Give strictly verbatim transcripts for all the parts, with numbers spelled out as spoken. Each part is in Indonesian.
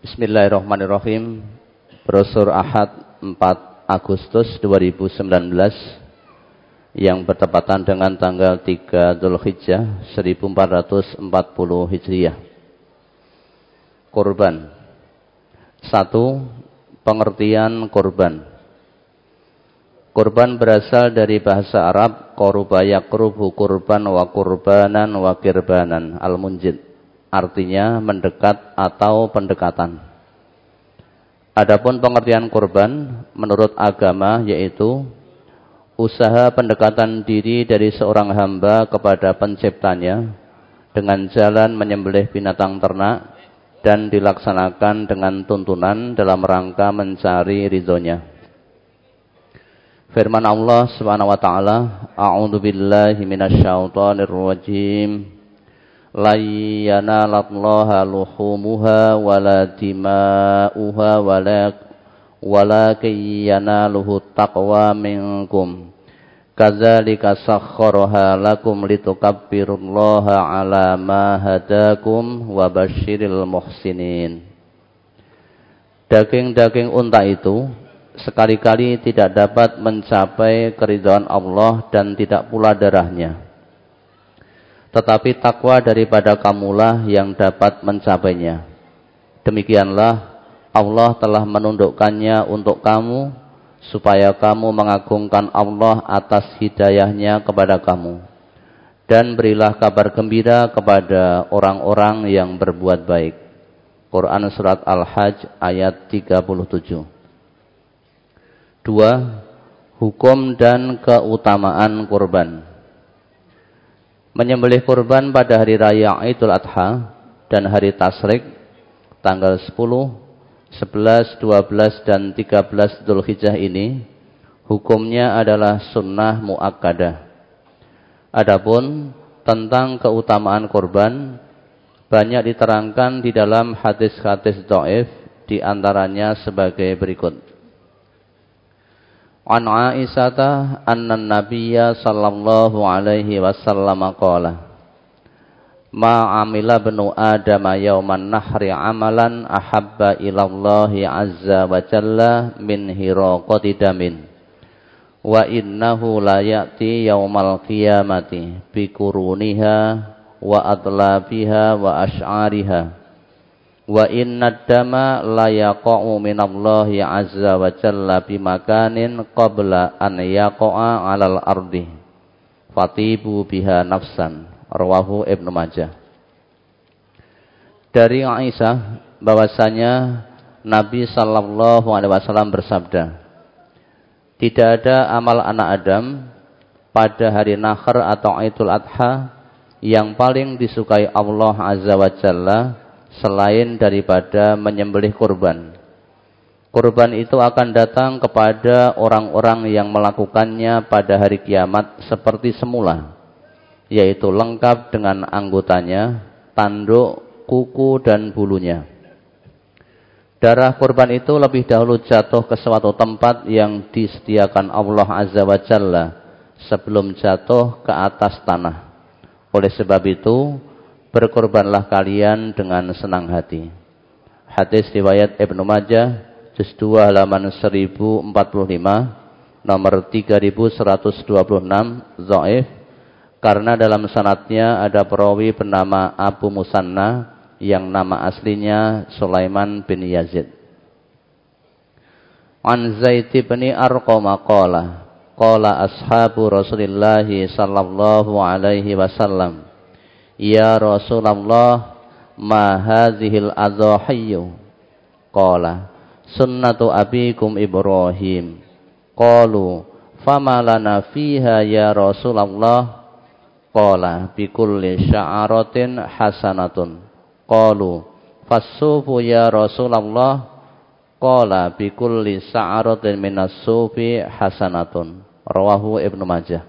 Bismillahirrahmanirrahim. Brosur Ahad empat Agustus dua ribu sembilan belas yang bertepatan dengan tanggal tiga Dzulhijjah seribu empat ratus empat puluh Hijriah. Kurban. Satu. Pengertian kurban. Kurban berasal dari bahasa Arab qaruba yaqrubu kurban wa kurbanan wa kirbanan al-munjid. Artinya mendekat atau pendekatan. Adapun pengertian kurban menurut agama yaitu usaha pendekatan diri dari seorang hamba kepada penciptanya dengan jalan menyembelih binatang ternak dan dilaksanakan dengan tuntunan dalam rangka mencari ridhonya. Firman Allah Subhanahu wa taala, A'udzu billahi minasyaitonir rajim. La yanalallaha luhumuha wala dima'uha wala walakin yanaluhu taqwa minkum. Kadzalika sakhkharaha lakum litukabbirullaha ala ma hadakum wa basyiril muhsinin. Daging-daging unta itu sekali-kali tidak dapat mencapai keridhaan Allah dan tidak pula darahnya. Tetapi takwa daripada kamulah yang dapat mencapainya. Demikianlah Allah telah menundukkannya untuk kamu supaya kamu mengagungkan Allah atas hidayahnya kepada kamu. Dan berilah kabar gembira kepada orang-orang yang berbuat baik. Quran Surat Al-Hajj ayat tiga puluh tujuh. Dua. Hukum dan keutamaan kurban. Menyembelih kurban pada hari raya Idul Adha dan hari Tasyrik tanggal sepuluh, sebelas, dua belas, dan tiga belas Dzulhijjah ini hukumnya adalah sunnah muakkadah. Adapun tentang keutamaan kurban banyak diterangkan di dalam hadis-hadis dhaif, di antaranya sebagai berikut. An Aisyah anna Nabiyya sallallahu alaihi wasallam qala Ma amila benu Adam yauman nahri amalan ahabba ilallahi azza wa jalla min hiraqati damin wa innahu la ya'ti yaumal qiyamati bi kuruniha wa adlabiha wa ash'ariha wa inna dama la yaqa'u minallahi azza wa jalla bi makanin qabla an yaqa'a 'alal ardi fatibu biha nafsan. Rawahu Ibnu Majah. Dari Aisyah bahwasanya Nabi sallallahu alaihi wasallam bersabda, tidak ada amal anak Adam pada hari Nahr atau Idul Adha yang paling disukai Allah azza wa jalla selain daripada menyembelih kurban. Kurban itu akan datang kepada orang-orang yang melakukannya pada hari kiamat seperti semula, yaitu lengkap dengan anggotanya, tanduk, kuku, dan bulunya. Darah kurban itu lebih dahulu jatuh ke suatu tempat yang disediakan Allah Azza wa Jalla sebelum jatuh ke atas tanah. Oleh sebab itu, berkorbanlah kalian dengan senang hati. Hadis riwayat Ibnu Majah, juz dua halaman seribu empat puluh lima, nomor tiga ribu seratus dua puluh enam, dhaif. Karena dalam sanadnya ada perawi bernama Abu Musanna yang nama aslinya Sulaiman bin Yazid. An Zaid bin Arqam qala qala ashabu Rasulillah sallallahu alaihi wasallam ya Rasulullah ma hadhil adhahiyyu qala sunnatu abikum Ibrahim qalu fama lana fiha ya Rasulullah qala bikulli sya'aratin hasanatun qalu fassufu ya Rasulullah qala bikulli sya'aratin minas sufi hasanatun. Rawahu Ibnu Majah.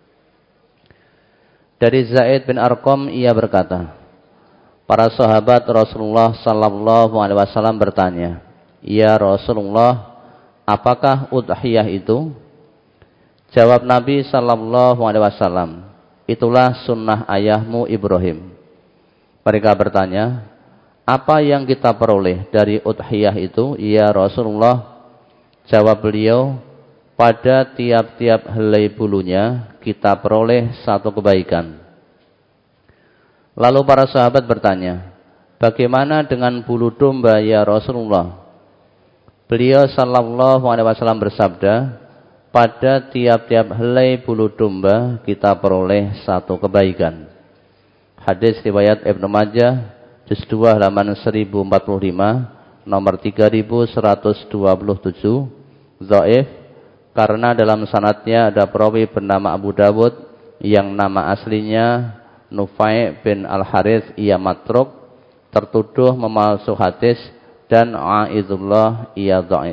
Dari Zaid bin Arqam ia berkata, para sahabat Rasulullah sallallahu alaihi wasallam bertanya, ya Rasulullah, apakah udhiyah itu? Jawab Nabi sallallahu alaihi wasallam, itulah sunnah ayahmu Ibrahim. Mereka bertanya, apa yang kita peroleh dari udhiyah itu? Ya Rasulullah, jawab beliau, pada tiap-tiap helai bulunya kita peroleh satu kebaikan. Lalu para sahabat bertanya, bagaimana dengan bulu domba ya Rasulullah? Beliau sallallahu alaihi wasallam bersabda, pada tiap-tiap helai bulu domba kita peroleh satu kebaikan. Hadis riwayat Ibnu Majah, juz dua halaman seribu empat puluh lima, nomor tiga ribu seratus dua puluh tujuh, dhaif karena dalam sanadnya ada perawi bernama Abu Dawud yang nama aslinya Nufai bin Al-Harits, ia matruk, tertuduh memalsu hadis, dan Aizullah ia dhaif.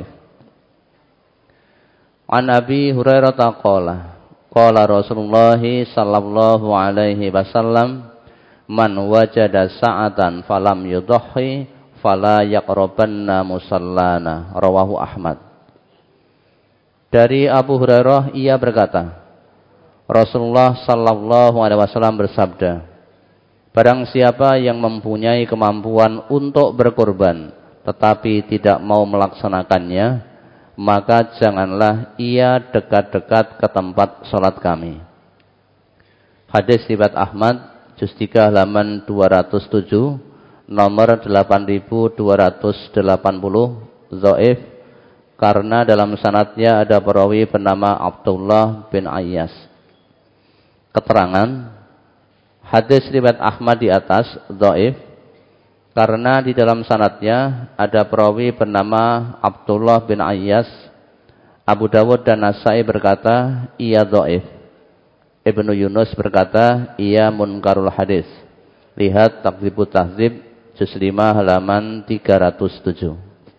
An Abi Hurairah qala qala Rasulullah sallallahu alaihi wasallam, man wajada sa'atan falam yudhi fala yaqrabanna musallana, rawahu Ahmad. Dari Abu Hurairah ia berkata, Rasulullah sallallahu alaihi wasallam bersabda, barang siapa yang mempunyai kemampuan untuk berkorban tetapi tidak mau melaksanakannya, maka janganlah ia dekat-dekat ke tempat salat kami. Hadis riwayat Ahmad, juz tiga halaman dua ratus tujuh, nomor delapan ribu dua ratus delapan puluh, dhaif karena dalam sanadnya ada perawi bernama Abdullah bin Ayyas. Keterangan hadis riwayat Ahmad di atas dhaif karena di dalam sanadnya ada perawi bernama Abdullah bin Ayyas. Abu Dawud dan Nasai berkata ia dhaif. Ibnu Yunus berkata ia munkarul hadis. Lihat Taqribut Tahdzib juz lima halaman tiga ratus tujuh.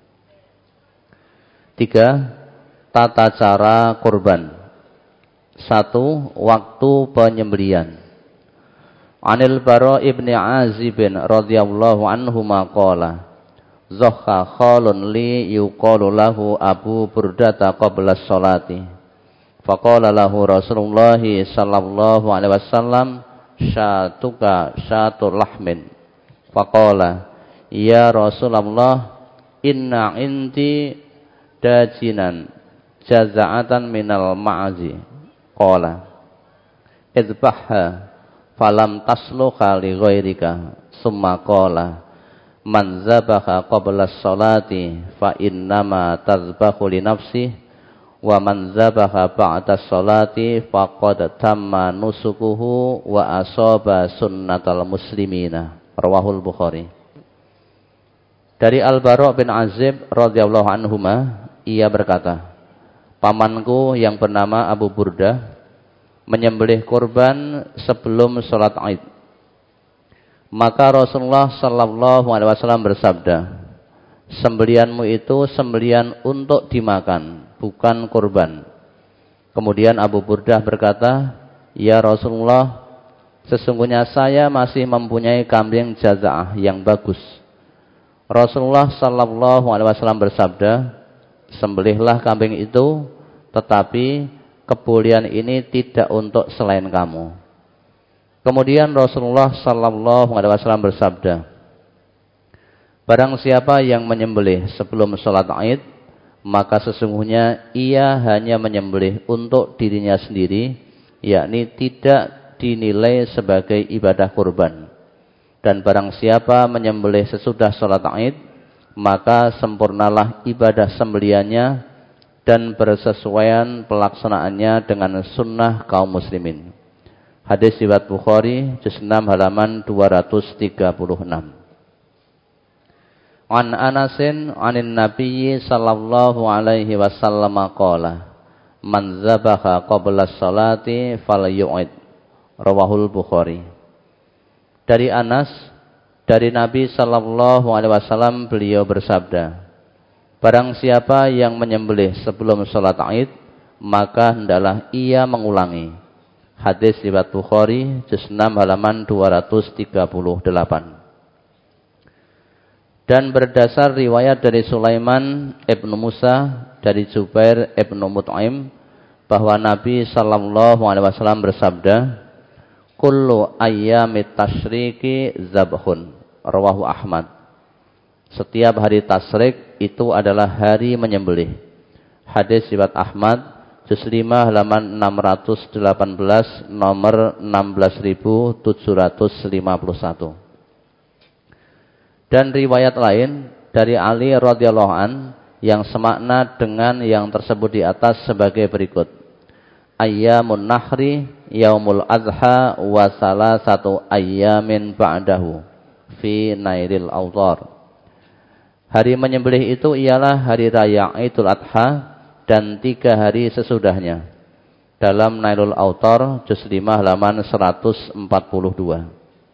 Tiga, tata cara kurban. Satu, waktu penyembelian. Anil Bara ibni Azibin radhiyallahu anhu maqala, Zokha khalun li yuqalu lahu Abu Burdata qabla sholati. Faqala lahu Rasulullah sallallahu alaihi wasallam, syatuka syatul lahmin. Faqala, ya Rasulullah, inna inti dajinan jaza'atan minal ma'azi. Qala idbahha falam tasluha li ghairika. Summa qala man zabaha qabla sholati fa innama tazbahu li nafsih wa man zabaha ba'da sholati faqad tamma nusukuhu wa asaba sunnatal muslimina. Rawahul Bukhari. Dari Al-Bara bin Azib radhiyallahu anhuma, ia berkata, pamanku yang bernama Abu Burdah menyembelih kurban sebelum sholat Id. Maka Rasulullah sallallahu alaihi wasallam bersabda, sembelianmu itu sembelian untuk dimakan, bukan kurban. Kemudian Abu Burdah berkata, ya Rasulullah, sesungguhnya saya masih mempunyai kambing jaza'ah yang bagus. Rasulullah sallallahu alaihi wasallam bersabda, sembelihlah kambing itu, tetapi kebolehan ini tidak untuk selain kamu. Kemudian Rasulullah sallallahu alaihi wasallam bersabda, barang siapa yang menyembelih sebelum sholat Id, maka sesungguhnya ia hanya menyembelih untuk dirinya sendiri, yakni tidak dinilai sebagai ibadah kurban. Dan barang siapa menyembelih sesudah sholat Id, maka sempurnalah ibadah sembeliannya dan bersesuaian pelaksanaannya dengan sunnah kaum muslimin. Hadis riwayat Bukhari, juz enam halaman dua ratus tiga puluh enam. An Anasin anin Nabiyyi sallallahu alaihi wasallam qala, man zabaha qabla sholati falyu'id. Rawahul Bukhari. Dari Anas, dari Nabi sallallahu alaihi wasallam beliau bersabda, barang siapa yang menyembelih sebelum sholat Id, maka hendaklah ia mengulangi. Hadis riwayat Bukhari, juz enam halaman dua ratus tiga puluh delapan. Dan berdasar riwayat dari Sulaiman ibnu Musa dari Jubair ibnu Mut'im, bahwa Nabi sallallahu alaihi wasallam bersabda, kullu ayyamit tasyriki zabhun. Rawahu Ahmad. Setiap hari tasyrik itu adalah hari menyembelih. Hadis riwayat Ahmad, juz lima halaman enam ratus delapan belas, nomor enam belas ribu tujuh ratus lima puluh satu. Dan riwayat lain dari Ali radhiyallahu an yang semakna dengan yang tersebut di atas sebagai berikut. Ayyamun nahri yaumul adha wa salasatu ayyamin ba'dahu fi nairil autar. Hari menyembelih itu ialah hari raya Idul Adha dan tiga hari sesudahnya. Dalam Nailul Autar juz lima halaman seratus empat puluh dua.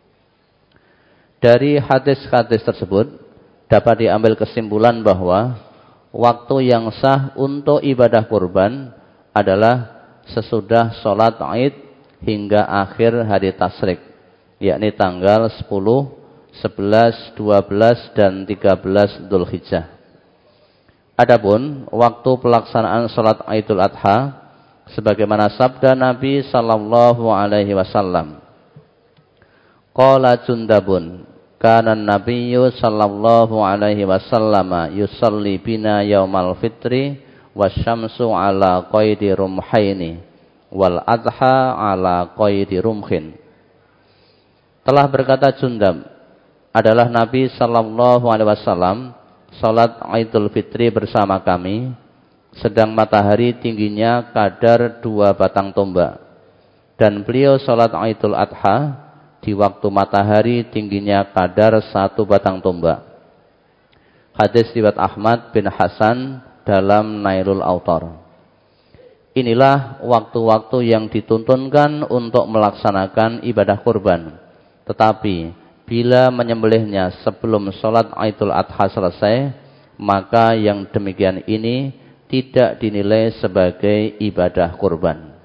Dari hadis-hadis tersebut dapat diambil kesimpulan bahwa waktu yang sah untuk ibadah kurban adalah sesudah sholat Id hingga akhir hari tasyrik, yakni tanggal sepuluh, sebelas, dua belas, dan tiga belas Dzulhijjah. Adapun waktu pelaksanaan sholat Idul Adha, sebagaimana sabda Nabi sallallahu alaihi wasallam, qala Jundabun, kana Nabiyyu sallallahu alaihi wasallam yusalli bina yaumal fitri wasyamsu ala qaidi rumhaini wal adha ala qaidi rumhin. Telah berkata Jundab, adalah Nabi sallallahu alaihi wasallam salat Idul Fitri bersama kami, sedang matahari tingginya kadar dua batang tombak, dan beliau salat Idul Adha di waktu matahari tingginya kadar satu batang tombak. Hadis riwayat Ahmad bin Hasan dalam Nailul Autar. Inilah waktu-waktu yang dituntunkan untuk melaksanakan ibadah kurban. Tetapi bila menyembelihnya sebelum sholat Idul Adha selesai, maka yang demikian ini tidak dinilai sebagai ibadah kurban.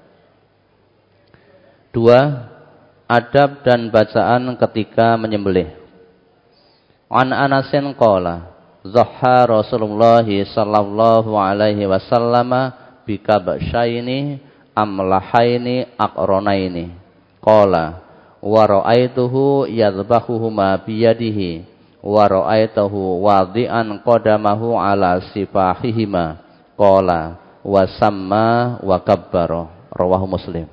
Dua, adab dan bacaan ketika menyembelih. An Anasin qala, Zahha Rasulullah sallallahu alaihi wasallam bikabsyaini amlahaini aqronaini. Qala wa ra'aituhu yadhbahuhuma biyadihi wa ra'aituhu wadi'an qadamahu ala sifahihima. Qala wa samma wa kabbara. Rawahu Muslim.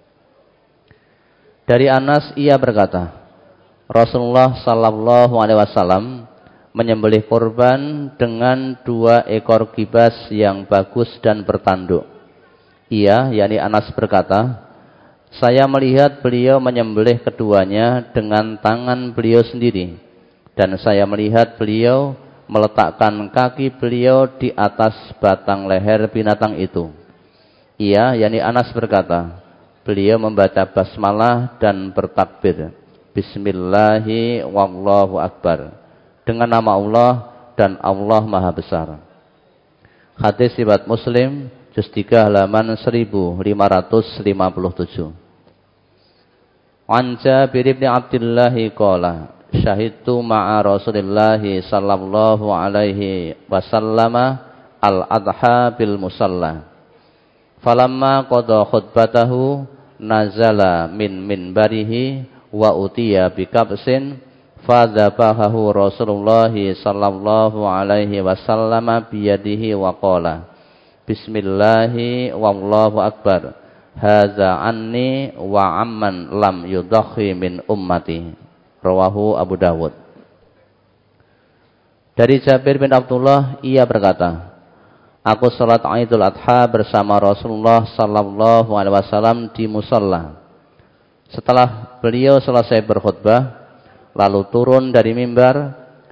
Dari Anas ia berkata, Rasulullah sallallahu alaihi wasallam menyembelih kurban dengan dua ekor kibas yang bagus dan bertanduk. Ia, yakni Anas berkata, saya melihat beliau menyembelih keduanya dengan tangan beliau sendiri, dan saya melihat beliau meletakkan kaki beliau di atas batang leher binatang itu. Ia, yakni Anas berkata, beliau membaca basmalah dan bertakbir, Bismillahi wallahu akbar, dengan nama Allah dan Allah Maha Besar. Hadis riwayat Muslim, juz tiga halaman seribu lima ratus lima puluh tujuh. An Jabir bin Abdullah qala, syahidtu ma'a Rasulillah sallallahu alaihi wasallam al-adha bil musalla. Falamma qada khutbatahu nazala min minbarihi wa utiya bikabsin fadzabahu Rasulullah sallallahu alaihi wasallam biyadihi wa qala Bismillahi wallahu akbar, hadza anni wa amman lam yudakhi min ummati. Rawahu Abu Dawud. Dari Jabir bin Abdullah ia berkata, aku salat Idul Adha bersama Rasulullah sallallahu alaihi wasallam di musalla. Setelah beliau selesai berkhutbah lalu turun dari mimbar,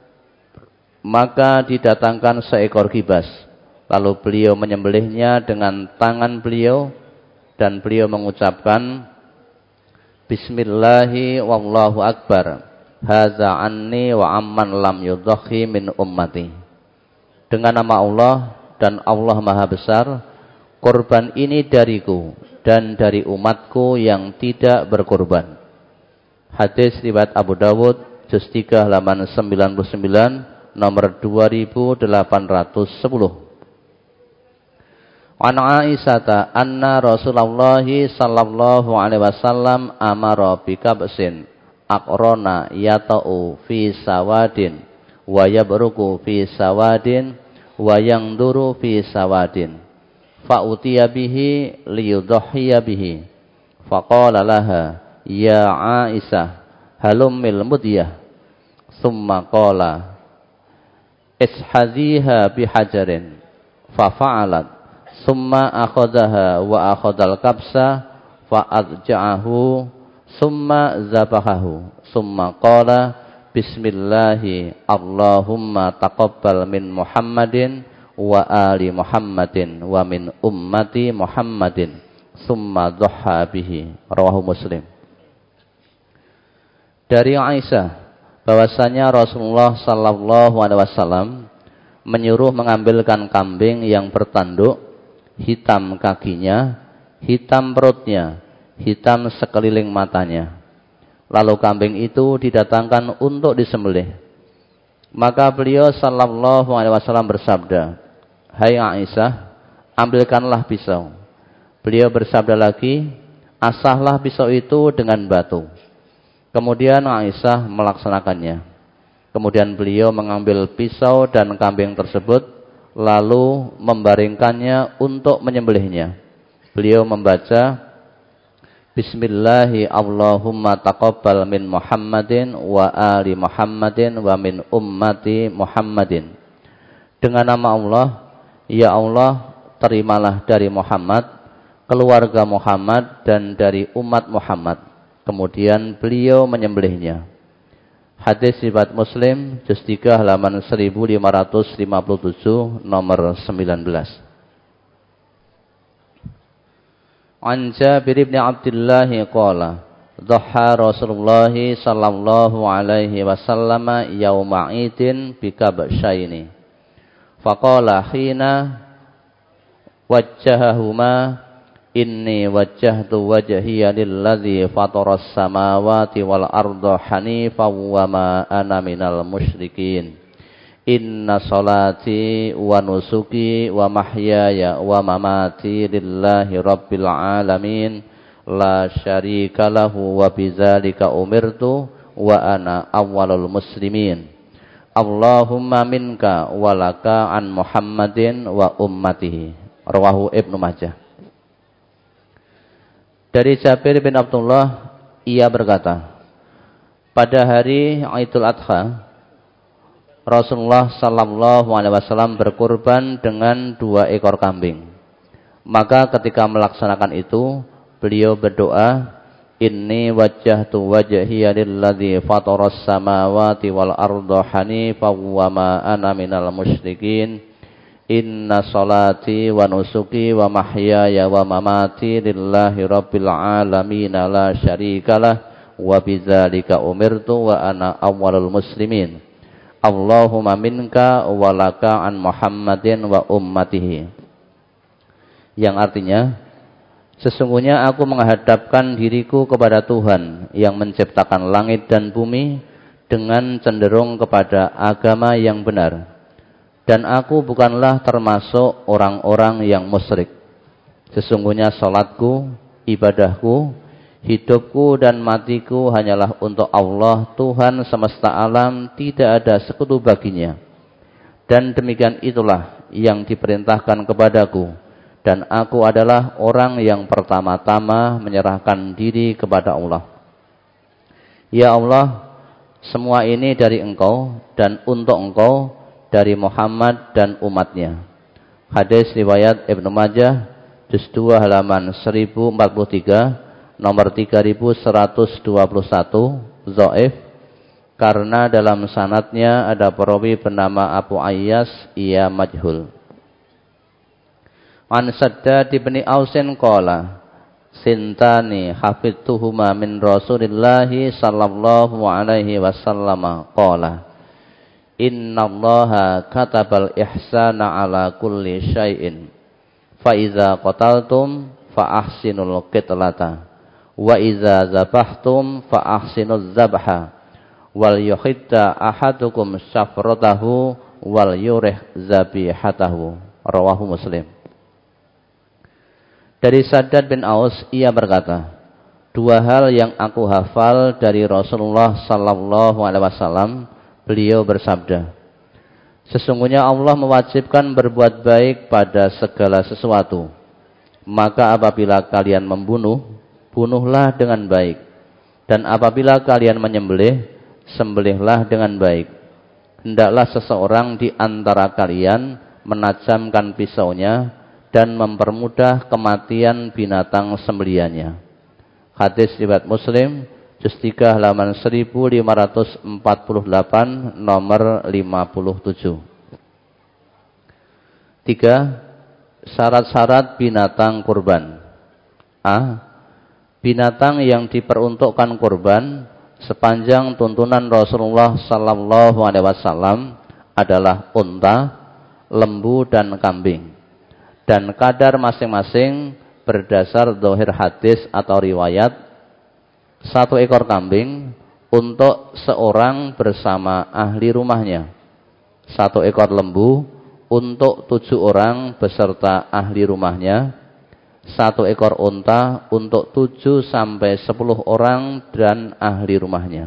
maka didatangkan seekor kibas. Lalu beliau menyembelihnya dengan tangan beliau dan beliau mengucapkan Bismillahi wallahu akbar, hadza anni wa amman lam yudakhi min ummati. Dengan nama Allah dan Allah Maha Besar, kurban ini dariku dan dari umatku yang tidak berkurban. Hadis riwayat Abu Dawud, juz tiga halaman sembilan puluh sembilan, nomor dua ribu delapan ratus sepuluh. An Aisyata anna Rasulullah sallallahu alaihi wasallam amara bikabsin aqrona yata'u fi sawadin wa yabruku fi sawadin wa yangduru fi sawadin fa utiya bihi liyudhiya bihi faqala laha ya Aisyah halumil mudyah thumma qala ishadhiha bihajarin fa fa'alat thumma akhadhaha wa akhadhal kabsa fa adja'ahu thumma zabahahu thumma qala bismillahi Allahumma taqabbal min Muhammadin wa ali Muhammadin wa min ummati Muhammadin summa dhuha bihi. Rawahu Muslim. Dari Aisyah bahwasanya Rasulullah sallallahu alaihi wasallam menyuruh mengambilkan kambing yang bertanduk, hitam kakinya, hitam perutnya, hitam sekeliling matanya. Lalu kambing itu didatangkan untuk disembelih. Maka beliau sallallahu alaihi wasallam bersabda, "Hai Aisyah, ambilkanlah pisau." Beliau bersabda lagi, "Asahlah pisau itu dengan batu." Kemudian Aisyah melaksanakannya. Kemudian beliau mengambil pisau dan kambing tersebut, lalu membaringkannya untuk menyembelihnya. Beliau membaca, Bismillahi Allahumma taqabbal min Muhammadin wa ali Muhammadin wa min ummati Muhammadin. Dengan nama Allah, ya Allah, terimalah dari Muhammad, keluarga Muhammad dan dari umat Muhammad. Kemudian beliau menyembelihnya. Hadis riwayat Muslim, juz tiga halaman seribu lima ratus lima puluh tujuh, nomor sembilan belas. An Jabir bin Abdullah qala dhaha Rasulullah sallallahu alaihi wasallam yauma idin bi kabshaini faqala hina wajjahahuma inni wajjahtu wajhiya lilladzi fataras samawati wal arda hanifan wa ma ana minal musyrikin. Inna salati wa nusuki wa mahyaya wa mamati lillahi rabbil alamin la syarika lahu wa bidzalika umirtu wa ana awwalul muslimin. Allahumma minka wa laka an Muhammadin wa ummatihi. Rawahu Ibnu Majah. Dari Jabir bin Abdullah, ia berkata, pada hari Idul Adha Rasulullah sallallahu alaihi wasallam berkurban dengan dua ekor kambing. Maka ketika melaksanakan itu, beliau berdoa, Inni wajjahtu wajhiya lilladzi fataras samawati wal arda hanifan wa ma ana minal musyrikin. Inna salati wa nusuki wa mahyaya wa mamati lillahi rabbil alamin la syarikalah wa bidzalika umirtu wa ana awwalul muslimin. Allahumma minka wa laka an Muhammadin wa ummatihi. Yang artinya, sesungguhnya aku menghadapkan diriku kepada Tuhan yang menciptakan langit dan bumi dengan cenderung kepada agama yang benar. Dan aku bukanlah termasuk orang-orang yang musyrik. Sesungguhnya salatku, ibadahku, hidupku dan matiku hanyalah untuk Allah, Tuhan semesta alam, tidak ada sekutu baginya. Dan demikian itulah yang diperintahkan kepadaku. Dan aku adalah orang yang pertama-tama menyerahkan diri kepada Allah. Ya Allah, semua ini dari Engkau dan untuk Engkau, dari Muhammad dan umatnya. Hadis riwayat Ibnu Majah, juz dua halaman seribu empat puluh tiga, nomor tiga ribu seratus dua puluh satu, dhaif, karena dalam sanadnya ada perawi bernama Abu Ayyas, ia majhul. An Saddad bin Ausin qala sintani hafidtuhuma min Rasulillahi sallallahu alaihi wasallam qala innallaha katabal ihsana ala kulli syai'in fa iza qataltum fa ahsinul qitlata wa iza zabahtum fa ahsinuz zabha wal yuhidda ahadukum syafratahu wal yurih zabihatahu. Rawahu Muslim. Dari Saddad bin Aus, ia berkata, dua hal yang aku hafal dari Rasulullah sallallahu alaihi wasallam, beliau bersabda, Sesungguhnya Allah mewajibkan berbuat baik pada segala sesuatu. Maka apabila kalian membunuh, bunuhlah dengan baik. Dan apabila kalian menyembelih, sembelihlah dengan baik. Hendaklah seseorang di antara kalian menajamkan pisaunya dan mempermudah kematian binatang sembeliannya. Hadis riwayat Muslim, juz tiga halaman seribu lima ratus empat puluh delapan, nomor lima puluh tujuh. Tiga, syarat-syarat binatang kurban. A. Binatang yang diperuntukkan kurban sepanjang tuntunan Rasulullah sallallahu alaihi wasallam adalah unta, lembu dan kambing. Dan kadar masing-masing berdasar zahir hadis atau riwayat. Satu ekor kambing untuk seorang bersama ahli rumahnya. Satu ekor lembu untuk tujuh orang beserta ahli rumahnya. Satu ekor unta untuk tujuh sampai sepuluh orang dan ahli rumahnya.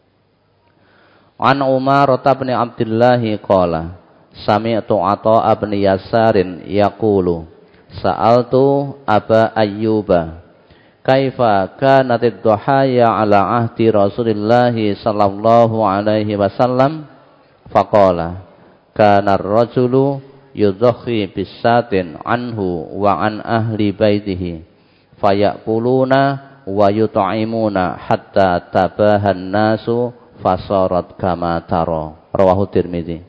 An Umar bin Abdullah qala sami'tu Atha bin Yasarin yaqulu sa'altu Aba Ayyuba kaifa kanatid duhaya ala ahdi Rasulillah sallallahu alaihi wasallam faqala kana ar-rajulu yudhhi bisatin anhu wa an ahli baitihi fayakuluna wa yut'imuna hatta tabahan nasu fasarat kama tara. Rawahu Tirmidzi.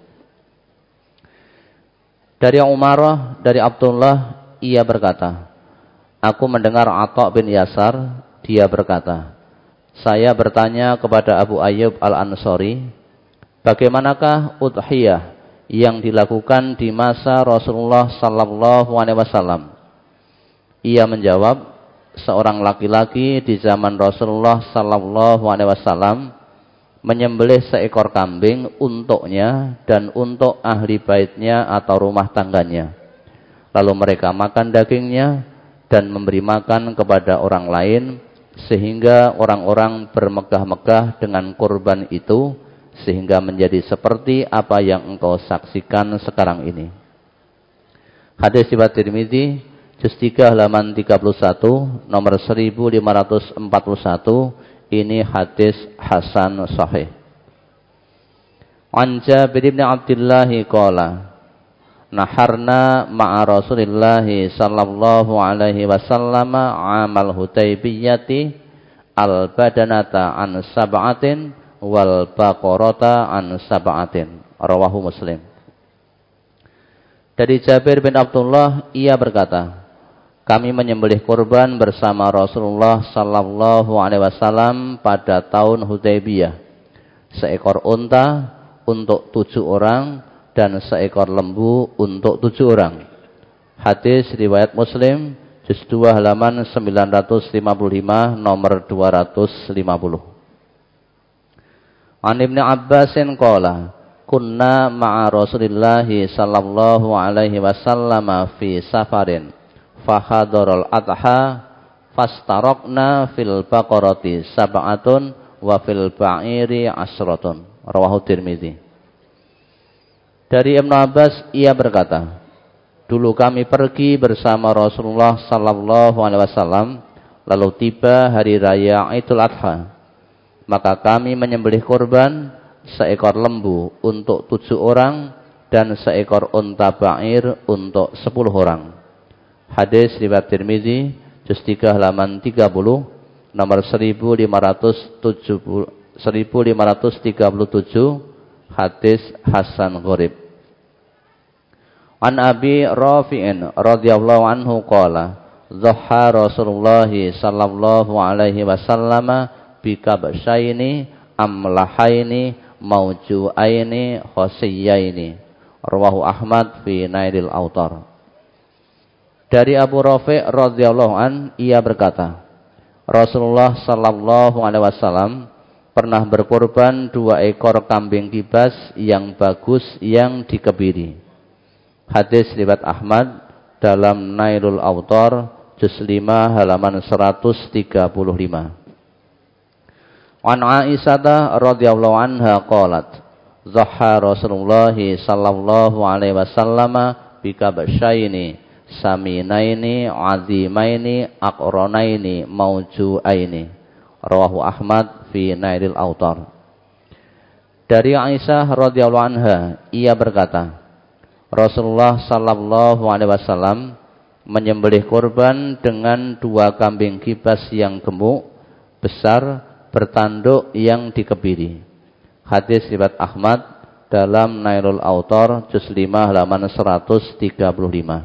Dari Umar, dari Abdullah, ia berkata, aku mendengar Atha bin Yasar, dia berkata, saya bertanya kepada Abu Ayyub Al-Ansari, bagaimanakah udhiyah yang dilakukan di masa Rasulullah sallallahu alaihi wasallam? Ia menjawab, seorang laki-laki di zaman Rasulullah sallallahu alaihi wasallam menyembelih seekor kambing untuknya dan untuk ahli baitnya atau rumah tangganya. Lalu mereka makan dagingnya dan memberi makan kepada orang lain, sehingga orang-orang bermegah-megah dengan kurban itu, sehingga menjadi seperti apa yang engkau saksikan sekarang ini. Hadis riwayat Tirmidzi, juz tiga halaman tiga puluh satu, nomor seribu lima ratus empat puluh satu. Ini hadis hasan sahih. An Jabir bin Abdullah qala naharna ma'a Rasulillah sallallahu alaihi wasallam amal Hudaybiyyati al-badanata an sab'atin wal baqarata an sab'atin. Rawahu Muslim. Dari Jabir bin Abdullah, ia berkata, kami menyembelih kurban bersama Rasulullah sallallahu alaihi wasallam pada tahun Hudaybiyah. Seekor unta untuk tujuh orang dan seekor lembu untuk tujuh orang. Hadis riwayat Muslim, juz dua halaman sembilan ratus lima puluh lima, nomor dua ratus lima puluh. An Ibnu Abbasin qala kunna ma'a Rasulillah sallallahu alaihi wasallam fi safarin fahadharul adha fastaraqna fil baqarati sab'atun wa fil ba'iri asratun. Rawahu Tirmidzi. Dari Ibnu Abbas, ia berkata, dulu kami pergi bersama Rasulullah sallallahu alaihi wasallam, lalu tiba hari raya Idul Adha, maka kami menyembelih kurban seekor lembu untuk tujuh orang dan seekor unta ba'ir untuk sepuluh orang. Hadis riwayat Tirmidzi, juz tiga halaman tiga puluh, nomor seribu lima ratus tiga puluh tujuh, hadis hasan gharib. An Abi Rafi'in radhiyallahu anhu qala dhahha Rasulullah sallallahu alaihi wasallam bi kabsyaini amlahaini maujuaini khosiyaini. Rawahu Ahmad fi Nailil Autar. Dari Abu Rafi' radhiyallahu an, ia berkata, Rasulullah sallallahu alaihi wasallam pernah berkorban dua ekor kambing kibas yang bagus yang dikebiri. Hadis riwayat Ahmad dalam Nailul Autar, juz lima halaman seratus tiga puluh lima. An Aisyah radhiyallahu anha qalat Dhaha Rasulullah sallallahu alaihi wasallam bikabsyaini saminaini azimaini aqranaini maujuaini. Rawahu Ahmad fi Nailil Autar. Dari Aisyah radhiyallahu anha, ia berkata, Rasulullah sallallahu alaihi wasallam menyembelih kurban dengan dua kambing kibas yang gemuk, besar, bertanduk yang dikebiri. Hadis riwayat Ahmad dalam Nailul Autar juz lima halaman seratus tiga puluh lima.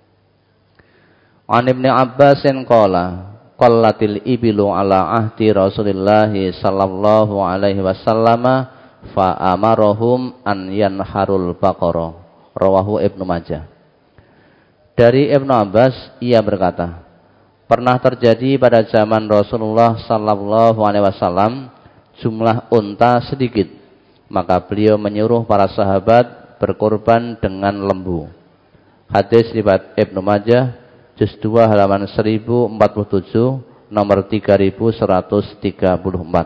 An Ibnu Abbasin qala qallatil ibilu ala ahdi Rasulillah sallallahu alaihi wasallam fa amarahum an yanharul baqarah. Rawahu Ibnu Majah. Dari Ibnu Abbas ia berkata, pernah terjadi pada zaman Rasulullah sallallahu alaihi wasallam jumlah unta sedikit, maka beliau menyuruh para sahabat berkorban dengan lembu. Hadis riwayat Ibnu Majah juz dua halaman seribu empat puluh tujuh nomor tiga ribu seratus tiga puluh empat.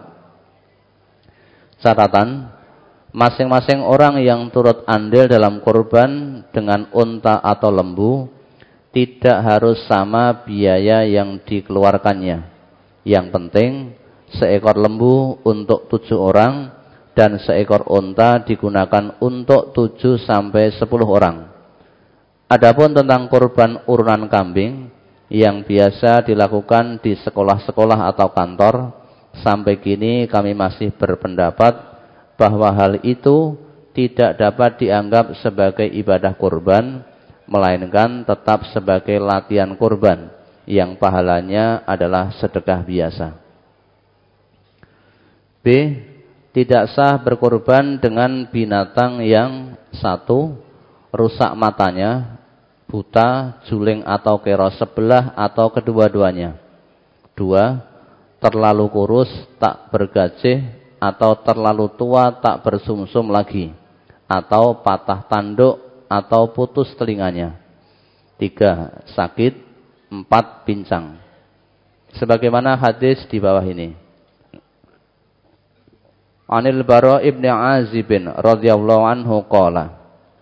Catatan, masing-masing orang yang turut andil dalam kurban dengan unta atau lembu tidak harus sama biaya yang dikeluarkannya. Yang penting seekor lembu untuk tujuh orang dan seekor unta digunakan untuk tujuh sampai sepuluh orang. Adapun tentang kurban urunan kambing yang biasa dilakukan di sekolah-sekolah atau kantor, sampai kini kami masih berpendapat bahwa hal itu tidak dapat dianggap sebagai ibadah kurban, melainkan tetap sebagai latihan kurban yang pahalanya adalah sedekah biasa. B. Tidak sah berkurban dengan binatang yang satu, rusak matanya, buta, juling atau kero sebelah atau kedua-duanya. Dua, terlalu kurus, tak bergajih, atau terlalu tua, tak bersumsum lagi, atau patah tanduk, atau putus telinganya. Tiga, sakit. Empat, pincang. Sebagaimana hadis di bawah ini. Anil Bara ibn Azib radhiyallahu anhu qala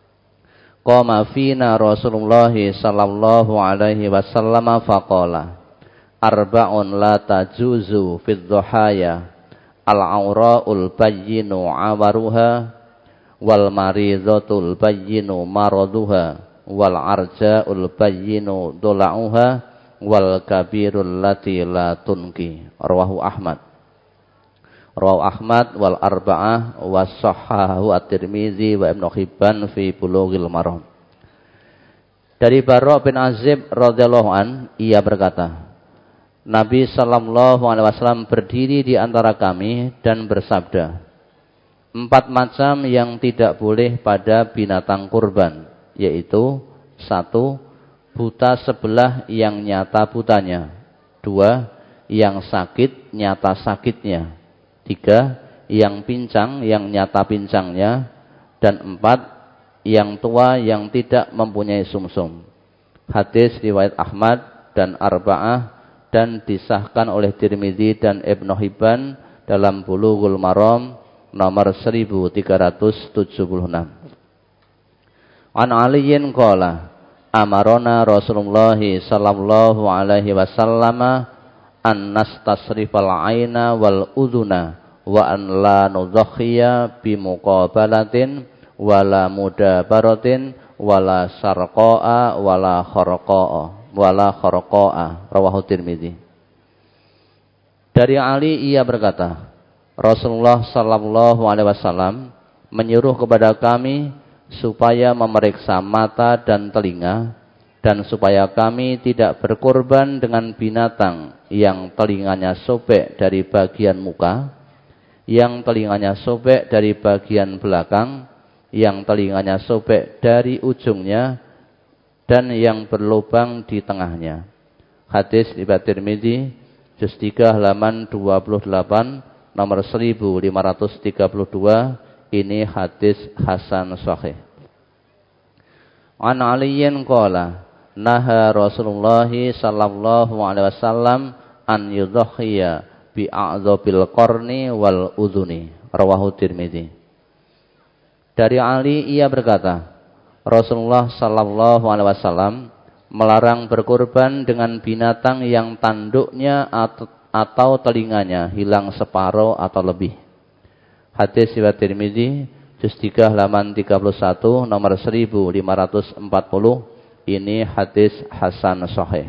qama fina Rasulullah sallallahu alaihi wasallam faqala arba'un la tajuzu fid dhuhaya al-aura'ul bayyinu awaruha wal maridhatul bayyinu maraduha wal arja'ul bayyinu dola'uha wal kabirul lati la tunki. Rawahu Ahmad. Rawahu Ahmad wal arba'ah wa sahhahu at-Tirmizi wa Ibnu Hibban fi Bulughil Maram. Dari Bara bin Azib radhiyallahu an, ia berkata, Nabi sallallahu alaihi wasallam berdiri di antara kami dan bersabda, empat macam yang tidak boleh pada binatang kurban, yaitu satu, buta sebelah yang nyata butanya. Dua, yang sakit nyata sakitnya. Tiga, yang pincang yang nyata pincangnya. Dan empat, yang tua yang tidak mempunyai sumsum. Hadis riwayat Ahmad dan Arba'ah dan disahkan oleh Tirmidzi dan Ibnu Hibban dalam Bulughul Maram nomor seribu tiga ratus tujuh puluh enam. An Aliyin qala amarona Rasulullah sallallahu alaihi wasallam an nastasrifal aina wal udhuna wa an la nudhakhiya bi muqabalatin wala mudabaratin wala sarqa'a wala kharqa'a wala kharqa'a. Rawahu Tirmidzi. Dari Ali ia berkata, Rasulullah sallallahu alaihi wasallam menyuruh kepada kami supaya memeriksa mata dan telinga, dan supaya kami tidak berkorban dengan binatang yang telinganya sobek dari bagian muka, yang telinganya sobek dari bagian belakang, yang telinganya sobek dari ujungnya, dan yang berlubang di tengahnya. Hadis riwayat Tirmidzi juz tiga halaman dua puluh delapan nomor seribu lima ratus tiga puluh dua. Ini hadis hasan sahih. An Aliyin qala naha Rasulullah sallallahu alaihi wasallam an yudhhiya bi a'dhabil qarni wal udhuni. Rawahu Tirmidzi. Dari Ali ia berkata, Rasulullah sallallahu alaihi wasallam melarang berkurban dengan binatang yang tanduknya atau, atau telinganya hilang separuh atau lebih. Hadis riwayat Tirmizi, juz tiga halaman tiga puluh satu, nomor seribu lima ratus empat puluh. Ini hadis hasan sahih.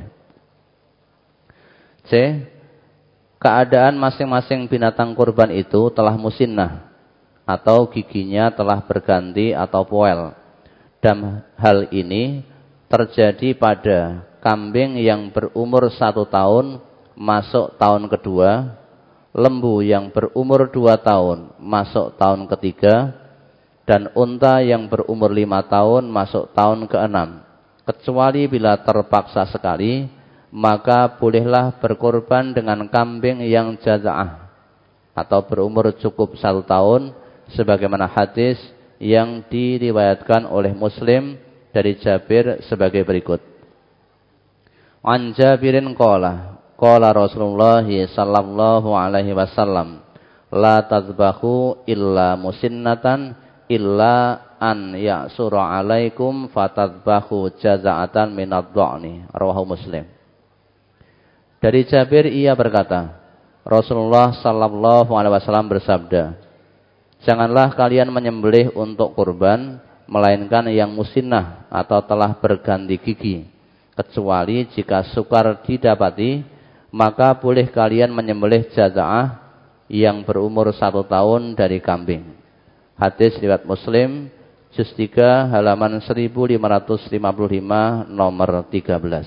C. Keadaan masing-masing binatang kurban itu telah musinnah atau giginya telah berganti atau poel. Dan hal ini terjadi pada kambing yang berumur satu tahun masuk tahun kedua, lembu yang berumur dua tahun masuk tahun ketiga, dan unta yang berumur lima tahun masuk tahun keenam. Kecuali bila terpaksa sekali, maka bolehlah berkorban dengan kambing yang jaza'ah atau berumur cukup satu tahun, sebagaimana hadis yang diriwayatkan oleh Muslim dari Jabir sebagai berikut. An Jabirin qala, qala Rasulullah sallallahu alaihi wasallam, la tazbahu illa musinnatan illa an ya'sura alaikum fatadbahu jaza'atan minad dha'ni. Rawahu Muslim. Dari Jabir ia berkata, Rasulullah sallallahu alaihi wasallam bersabda, janganlah kalian menyembelih untuk kurban melainkan yang musinnah atau telah berganti gigi, kecuali jika sukar didapati, maka boleh kalian menyembelih jaza'ah yang berumur satu tahun dari kambing. Hadis riwayat Muslim, juz tiga halaman seribu lima ratus lima puluh lima, nomor tiga belas.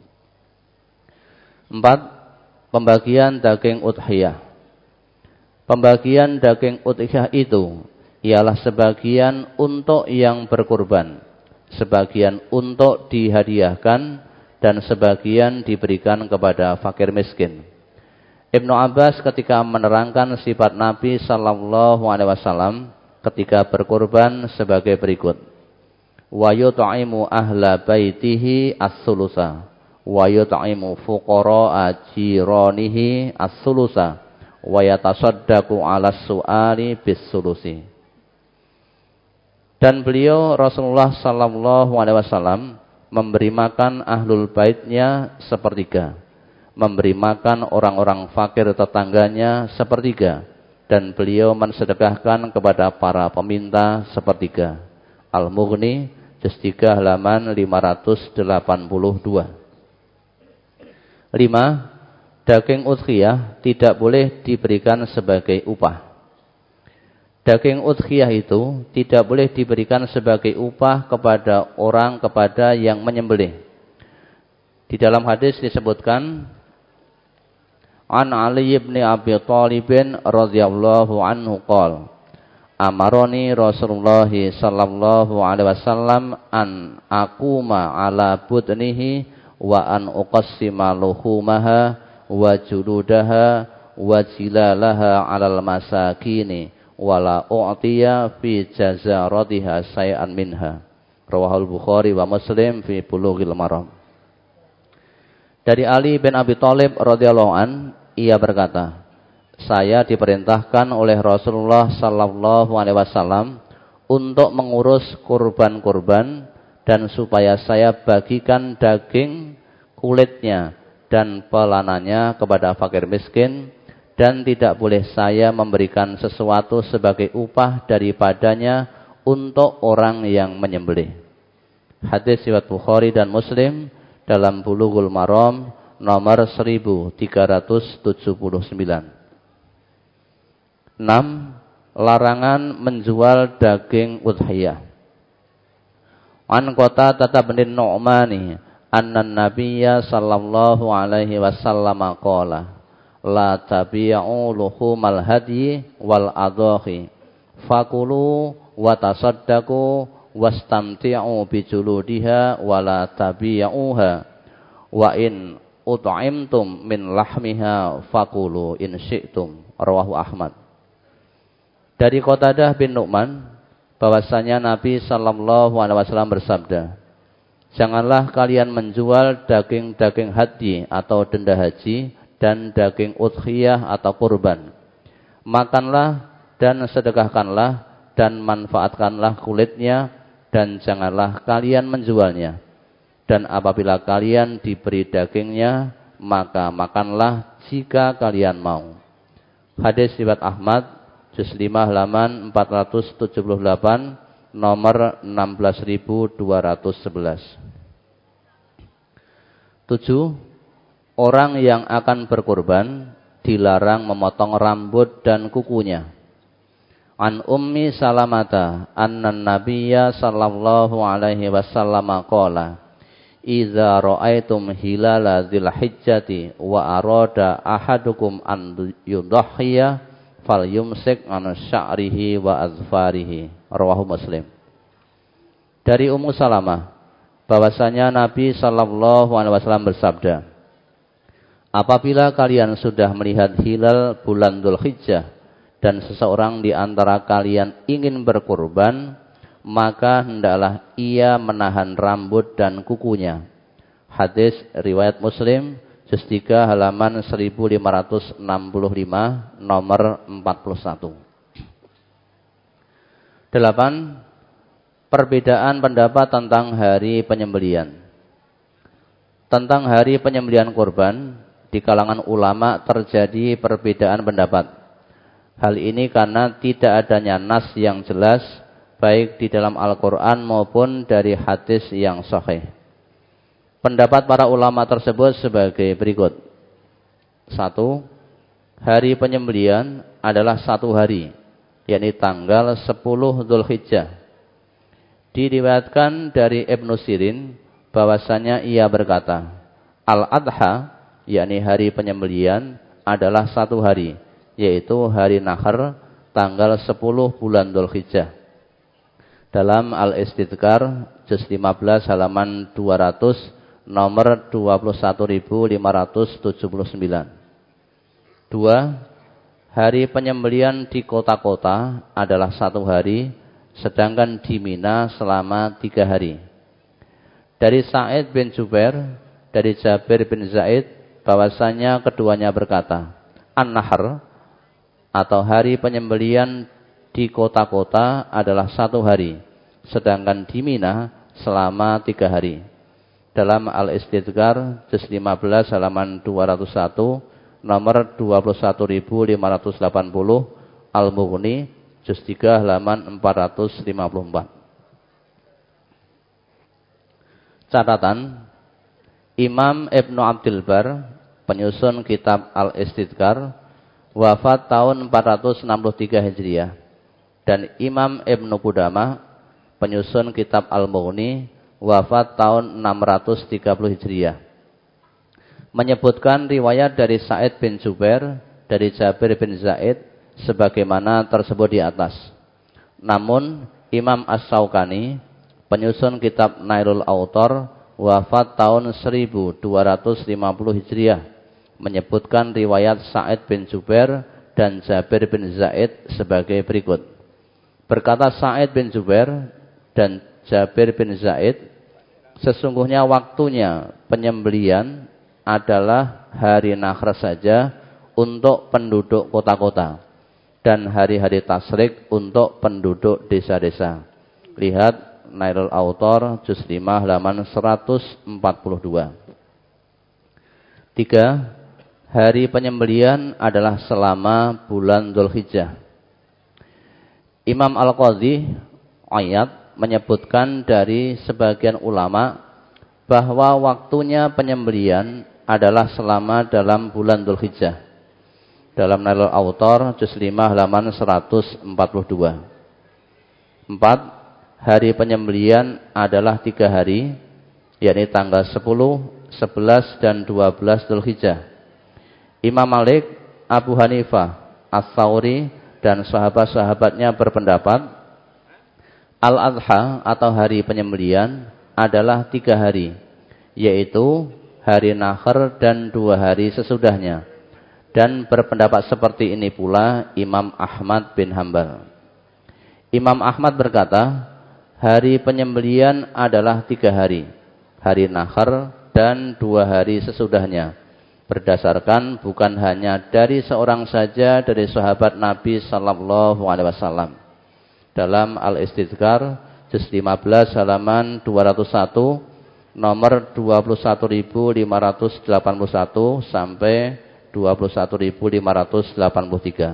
Empat. Pembagian daging udhiyah. Pembagian daging udhiyah itu ialah sebagian untuk yang berkurban, sebagian untuk dihadiahkan, dan sebagian diberikan kepada fakir miskin. Ibnu Abbas ketika menerangkan sifat Nabi sallallahu alaihi wasallam ketika berkurban sebagai berikut. Wa yut'imu ahla baitihi as-sulusa wa yut'imu fuqara'a jiranihi as-sulusa wa yatasaddaqu 'ala su'ali bis-sulusi. Dan beliau Rasulullah sallallahu alaihi wasallam memberi makan ahlul baitnya sepertiga, memberi makan orang-orang fakir tetangganya sepertiga, dan beliau mensedekahkan kepada para peminta sepertiga. Al-Mughni, juz tiga halaman lima ratus delapan puluh dua. Lima. Daging udhiyah tidak boleh diberikan sebagai upah. Daging udhiyah itu tidak boleh diberikan sebagai upah kepada orang kepada yang menyembelih. Di dalam hadis disebutkan, An Ali ibn Abi Thalib radhiyallahu anhu qala, amaroni Rasulullah sallallahu alaihi wasallam an aquma ala budnihi wa an uqassima luhumaha wa juludaha wa jilalaha alal masakini wala u'tiya fi jazaratiha say'an minha. Rawahul Bukhari wa Muslim fi Bulughil Maram. Dari Ali bin Abi Thalib radhiyallahu an, ia berkata, saya diperintahkan oleh Rasulullah sallallahu alaihi wasallam untuk mengurus kurban-kurban dan supaya saya bagikan daging, kulitnya dan pelananya kepada fakir miskin, dan tidak boleh saya memberikan sesuatu sebagai upah daripadanya untuk orang yang menyembelih. Hadis riwayat Bukhari dan Muslim dalam Bulughul Maram nomor seribu tiga ratus tujuh puluh sembilan. Enam. Larangan menjual daging udhiyah. An Qatadah bin Nu'mani anna Nabiyya sallallahu alaihi wasallam qala la tabi'u luhumal hadyi wal adhahi fakulu wa tasaddaqu wastamti'u bijuludiha wa la tabi'uha wa in ut'imtum min lahmiha fakulu in syi'tum. Rawahu Ahmad. Dari Qatadah bin Nu'man bahwasanya Nabi sallallahu alaihi wasallam bersabda, janganlah kalian menjual daging-daging hadyi atau denda haji dan daging udhiyah atau kurban. Makanlah dan sedekahkanlah dan manfaatkanlah kulitnya, dan janganlah kalian menjualnya. Dan apabila kalian diberi dagingnya, maka makanlah jika kalian mau. Hadis riwayat Ahmad, juz lima halaman empat ratus tujuh puluh delapan, nomor enam belas ribu dua ratus sebelas. tujuh. Orang yang akan berkurban dilarang memotong rambut dan kukunya. An Ummi Salamata annan Nabiyya sallallahu alaihi wasallam qala idza ra'aitum hilala dzil hijjati wa arada ahadukum an yudhhiya falyumsik an sya'rihi wa azfarihi. Rawahu Muslim. Dari Ummu Salamah bahwasanya Nabi sallallahu alaihi wasallam bersabda, apabila kalian sudah melihat hilal bulan Dzulhijjah dan seseorang di antara kalian ingin berkurban, maka hendaklah ia menahan rambut dan kukunya. Hadis riwayat Muslim, juz tiga halaman seribu lima ratus enam puluh lima, nomor empat puluh satu. Delapan. Perbedaan pendapat tentang hari penyembelihan. Tentang hari penyembelihan kurban, di kalangan ulama terjadi perbedaan pendapat. Hal ini karena tidak adanya nas yang jelas, baik di dalam Al-Quran maupun dari hadis yang sahih. Pendapat para ulama tersebut sebagai berikut. Satu, hari penyembelihan adalah satu hari, yakni tanggal sepuluh Dzulhijjah. Diriwayatkan dari Ibnu Sirin bahwasanya ia berkata, Al-Adha, yakni hari penyembelihan, adalah satu hari, yaitu hari Nahr, tanggal sepuluh bulan Dzulhijjah. Dalam Al-Istidkar, juz lima belas halaman dua ratus, nomor dua puluh satu ribu lima ratus tujuh puluh sembilan. Dua, hari penyembelihan di kota-kota adalah satu hari, sedangkan di Mina selama tiga hari. Dari Sa'id bin Jubair, dari Jabir bin Zaid, bahwasanya keduanya berkata, An-Nahr atau hari penyembelihan di kota-kota adalah satu hari, sedangkan di Mina selama tiga hari. Dalam Al-Istidkar, juz lima belas halaman dua ratus satu, nomor dua puluh satu ribu lima ratus delapan puluh, Al-Mughni, juz tiga halaman empat ratus lima puluh empat. Catatan, Imam Ibnu Abdul Bar, penyusun kitab Al-Istidkar, wafat tahun empat ratus enam puluh tiga Hijriah. Dan Imam Ibnu Qudamah, penyusun kitab Al-Mughni, wafat tahun enam ratus tiga puluh Hijriah. Menyebutkan riwayat dari Sa'id bin Jubair, dari Jabir bin Zaid, sebagaimana tersebut di atas. Namun Imam As-Syaukani, penyusun kitab Nailul Autar, wafat tahun seribu dua ratus lima puluh Hijriah, menyebutkan riwayat Sa'id bin Jubair dan Jabir bin Zaid sebagai berikut. Berkata Sa'id bin Jubair dan Jabir bin Zaid, sesungguhnya waktunya penyembelihan adalah hari Nahr saja untuk penduduk kota-kota, dan hari-hari tasrik untuk penduduk desa-desa. Lihat Nailul Autar, juz lima halaman seratus empat puluh dua. Tiga, hari penyembelihan adalah selama bulan Dzulhijjah. Imam Al-Qadhi Ayat menyebutkan dari sebagian ulama bahwa waktunya penyembelihan adalah selama dalam bulan Dzulhijjah. Dalam Nailul Autar, juz lima halaman seratus empat puluh dua. Empat, hari penyembelihan adalah tiga hari, yakni tanggal sepuluh, sebelas, dan dua belas Dzulhijjah. Imam Malik, Abu Hanifah, Ats-Tsauri, dan sahabat-sahabatnya berpendapat, Al-Adha atau hari penyembelihan adalah tiga hari, yaitu hari Nahr dan dua hari sesudahnya. Dan berpendapat seperti ini pula Imam Ahmad bin Hanbal. Imam Ahmad berkata, hari penyembelihan adalah tiga hari, hari Nahr dan dua hari sesudahnya, berdasarkan bukan hanya dari seorang saja dari sahabat Nabi Sallallahu Alaihi Wasallam. dalam Al-Istidhkar juz lima belas halaman dua ratus satu nomor dua puluh satu ribu lima ratus delapan puluh satu sampai dua puluh satu ribu lima ratus delapan puluh tiga.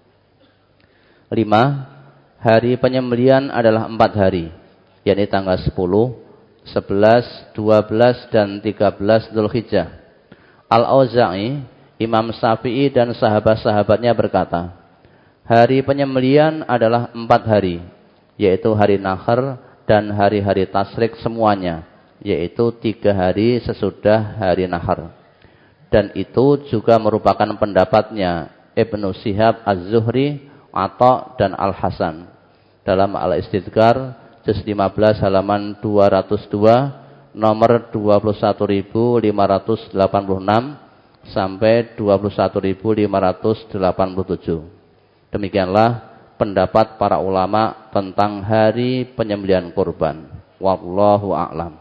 lima. Hari penyembelihan adalah empat hari, yakni tanggal sepuluh, sebelas, dua belas, dan tiga belas Dzulhijjah. Al-Auza'i, Imam Syafi'i dan sahabat-sahabatnya berkata, hari penyembelihan adalah empat hari, yaitu hari Nahr dan hari-hari Tasyrik semuanya, yaitu tiga hari sesudah hari Nahr. Dan itu juga merupakan pendapatnya Ibnu Syihab Az-Zuhri, Atha dan Al-Hasan dalam Al-Istidhkar juz lima belas halaman dua ratus dua nomor dua puluh satu ribu lima ratus delapan puluh enam sampai dua puluh satu ribu lima ratus delapan puluh tujuh. Demikianlah pendapat para ulama tentang hari penyembelihan kurban. Wallahu a'lam.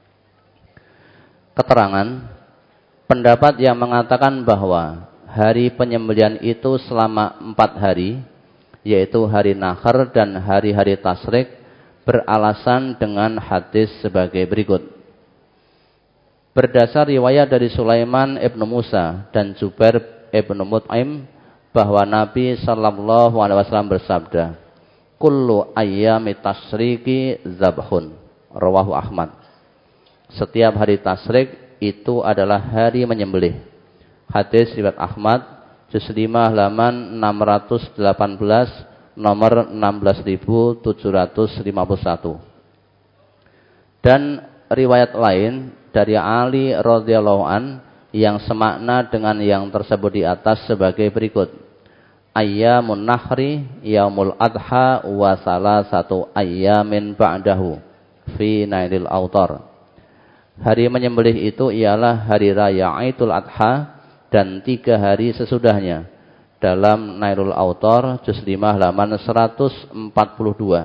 Keterangan pendapat yang mengatakan bahwa hari penyembelihan itu selama empat hari, yaitu hari Nahr dan hari-hari Tasyrik, beralasan dengan hadis sebagai berikut. Berdasar riwayat dari Sulaiman ibnu Musa dan Jubair ibnu Mut'im bahwa Nabi sallallahu alaihi wasallam bersabda, kullu ayyami tasyriki zabhun, rawahu Ahmad. Setiap hari Tasyrik itu adalah hari menyembelih. Hadis riwayat Ahmad juz lima halaman enam ratus delapan belas nomor enam belas ribu tujuh ratus lima puluh satu. Dan riwayat lain dari Ali radhiyallahu an yang semakna dengan yang tersebut di atas sebagai berikut. Ayyamun nahri yaumul adha wa salasatu ayyamin ba'dahu fi nailil autar. Hari menyembelih itu ialah hari raya Idul Adha dan tiga hari sesudahnya dalam Nailul Autar juz lima halaman seratus empat puluh dua.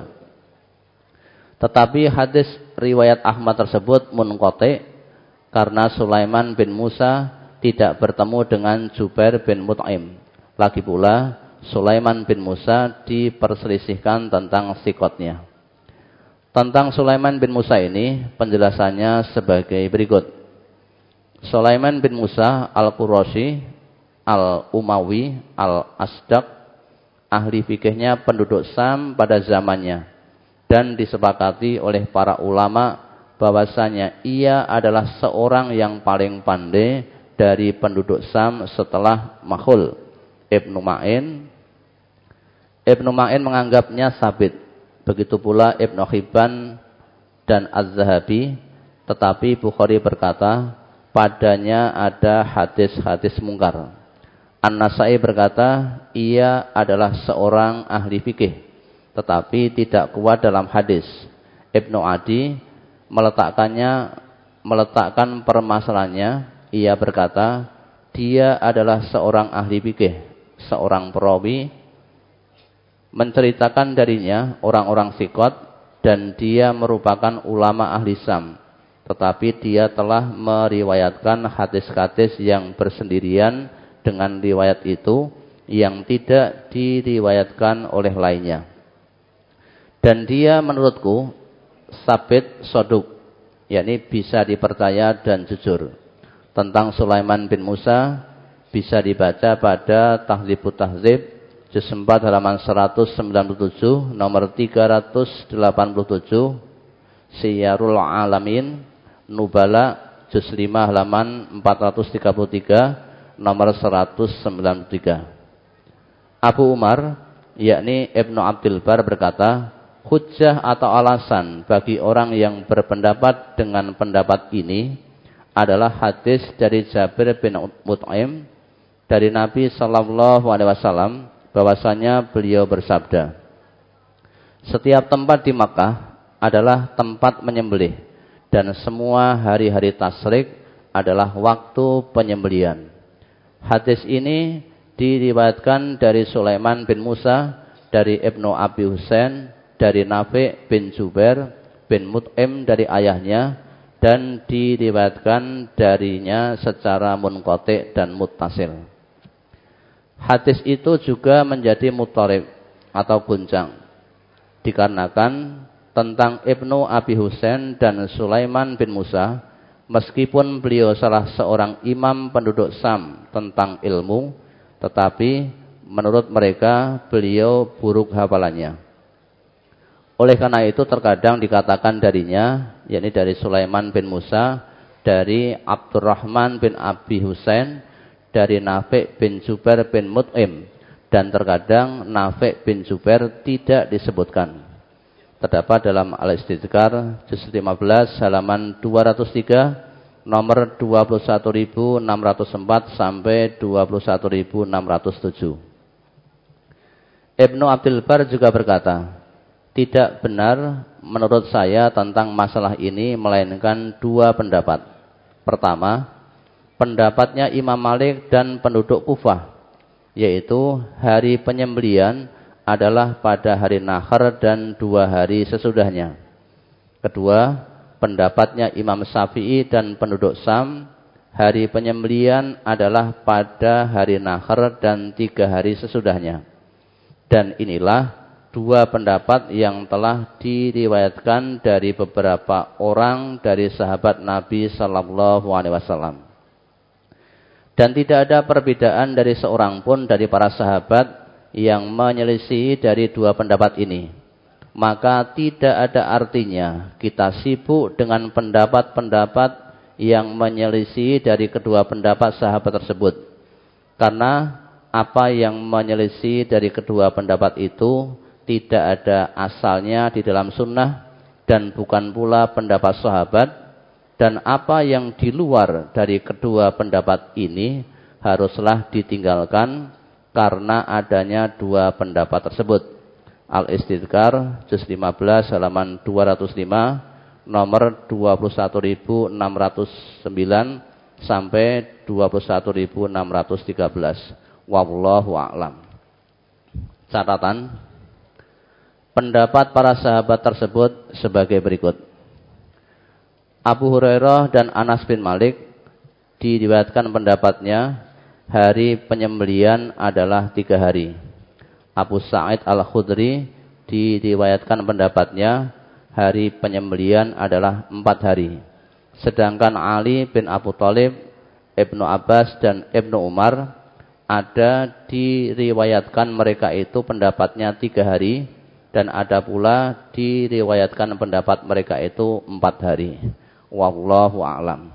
Tetapi hadis riwayat Ahmad tersebut munqati karena Sulaiman bin Musa tidak bertemu dengan Jubair bin Mut'im. Lagi pula Sulaiman bin Musa diperselisihkan tentang sikotnya. Tentang Sulaiman bin Musa ini penjelasannya sebagai berikut. Sulaiman bin Musa Al-Qurashi Al-Umawi Al-Asdaq, ahli fikihnya penduduk Sam pada zamannya, dan disepakati oleh para ulama bahwasanya ia adalah seorang yang paling pandai dari penduduk Sam setelah Makhul. Ibnu Ma'in Ibnu Ma'in menganggapnya sabit, begitu pula Ibnu Hibban dan Az-Zahabi, tetapi Bukhari berkata padanya ada hadis-hadis mungkar. An-Nasai berkata ia adalah seorang ahli fikih tetapi tidak kuat dalam hadis. Ibnu Adi meletakkannya meletakkan permasalahannya, ia berkata dia adalah seorang ahli fikih, seorang perawi, menceritakan darinya orang-orang sikot dan dia merupakan ulama ahli Sam. Tetapi dia telah meriwayatkan hadis-hadis yang bersendirian dengan riwayat itu yang tidak diriwayatkan oleh lainnya. Dan dia menurutku sabit soduk, yakni bisa dipercaya dan jujur. Tentang Sulaiman bin Musa bisa dibaca pada Tahdzibut Tahdzib juz empat halaman seratus sembilan puluh tujuh nomor tiga ratus delapan puluh tujuh, Siyarul Alamin Nubala juz lima halaman empat ratus tiga puluh tiga nomor seratus sembilan puluh tiga. Abu Umar yakni Ibnu Abdul Bar berkata, hujjah atau alasan bagi orang yang berpendapat dengan pendapat ini adalah hadis dari Jabir bin Mut'im dari Nabi sallallahu alaihi wasallam bahwasanya beliau bersabda, setiap tempat di Makkah adalah tempat menyembelih dan semua hari-hari tasyrik adalah waktu penyembelihan. Hadis ini diriwayatkan dari Sulaiman bin Musa, dari Ibnu Abi Husain, dari Nafi' bin Jubair bin Mut'im dari ayahnya, dan diriwayatkan darinya secara munqati dan muttasil. Hadis itu juga menjadi muttarib atau guncang. Dikarenakan tentang Ibnu Abi Husain dan Sulaiman bin Musa, meskipun beliau salah seorang imam penduduk Sam tentang ilmu, tetapi menurut mereka beliau buruk hafalannya. Oleh karena itu terkadang dikatakan darinya, yakni dari Sulaiman bin Musa, dari Abdurrahman bin Abi Husain, dari Nafi' bin Jubair bin Mut'im, dan terkadang Nafi' bin Jubair tidak disebutkan. Terdapat dalam Al-Istidkar juz lima belas halaman dua ratus tiga, nomor dua puluh satu ribu enam ratus empat sampai dua puluh satu ribu enam ratus tujuh. Ibnu Abdul Bar juga berkata, tidak benar menurut saya tentang masalah ini melainkan dua pendapat. Pertama, pendapatnya Imam Malik dan penduduk Kufah, yaitu hari penyembelian adalah pada hari Nahar dan dua hari sesudahnya. Kedua, pendapatnya Imam Syafi'i dan penduduk Sam, hari penyembelian adalah pada hari Nahar dan tiga hari sesudahnya. Dan inilah dua pendapat yang telah diriwayatkan dari beberapa orang dari sahabat Nabi Sallallahu Alaihi Wasallam. Dan tidak ada perbedaan dari seorang pun dari para sahabat yang menyelisihi dari dua pendapat ini. Maka tidak ada artinya kita sibuk dengan pendapat-pendapat yang menyelisihi dari kedua pendapat sahabat tersebut. Karena apa yang menyelisihi dari kedua pendapat itu tidak ada asalnya di dalam sunnah dan bukan pula pendapat sahabat. Dan apa yang di luar dari kedua pendapat ini haruslah ditinggalkan karena adanya dua pendapat tersebut. Al-Istidkar juz lima belas halaman dua ratus lima, nomor dua puluh satu ribu enam ratus sembilan sampai dua puluh satu ribu enam ratus tiga belas. Wallahu a'lam. Catatan, pendapat para sahabat tersebut sebagai berikut. Abu Hurairah dan Anas bin Malik diriwayatkan pendapatnya hari penyembelian adalah tiga hari. Abu Sa'id Al-Khudri diriwayatkan pendapatnya hari penyembelian adalah empat hari. Sedangkan Ali bin Abu Thalib, Ibnu Abbas dan Ibnu Umar ada diriwayatkan mereka itu pendapatnya tiga hari. Dan ada pula diriwayatkan pendapat mereka itu empat hari. Wallahu a'lam.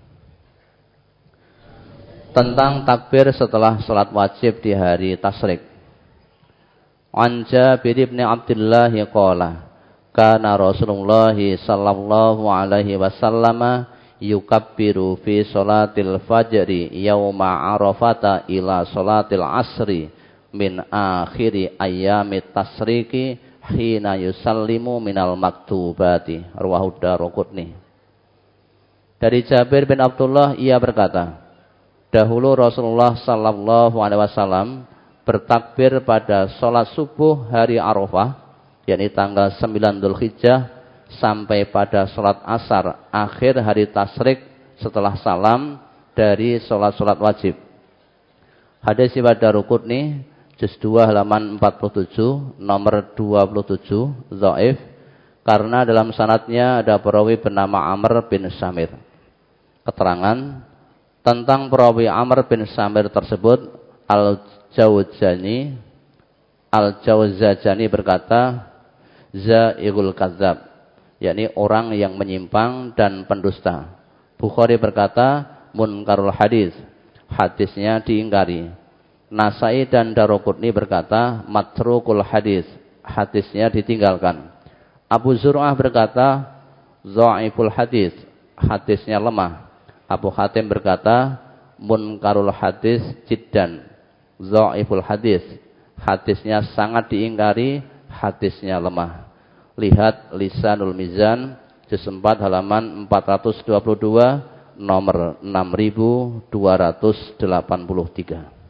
Tentang takbir setelah salat wajib di hari tasyrik. An Jabir bin Abdullah qala, kana Rasulullah sallallahu alaihi wasallam yukabbiru fi salatil fajri yauma Arafata ila salatil asri min akhiri ayyamit tasriki hina yusallimu minal maktubati. Rawahu Daruqutni. Dari Jabir bin Abdullah ia berkata, dahulu Rasulullah sallallahu alaihi wasallam bertakbir pada sholat subuh hari Arafah, yakni tanggal sembilan Dzulhijjah, sampai pada sholat asar akhir hari tasyrik setelah salam dari sholat-sholat wajib. Hadis riwayat Daruqutni juz dua halaman empat puluh tujuh, nomor dua puluh tujuh, dhaif, karena dalam sanadnya ada perawi bernama Amr bin Samir. Keterangan tentang perawi Amr bin Samir tersebut, Al-Jawzani Al-Jawzajani berkata, Za'ighul Kadzab, yakni orang yang menyimpang dan pendusta. Bukhari berkata, Munkarul Hadis, hadisnya diingkari. Nasai dan Daruqutni berkata, Matrukul Hadis, hadisnya ditinggalkan. Abu Zur'ah berkata, Dha'iful Hadis, hadisnya lemah. Abu Hatim berkata, Munkarul Hadis jiddan, Dha'iful Hadis, hadisnya sangat diingkari, hadisnya lemah. Lihat Lisanul Mizan juz empat halaman empat ratus dua puluh dua, nomor enam ribu dua ratus delapan puluh tiga.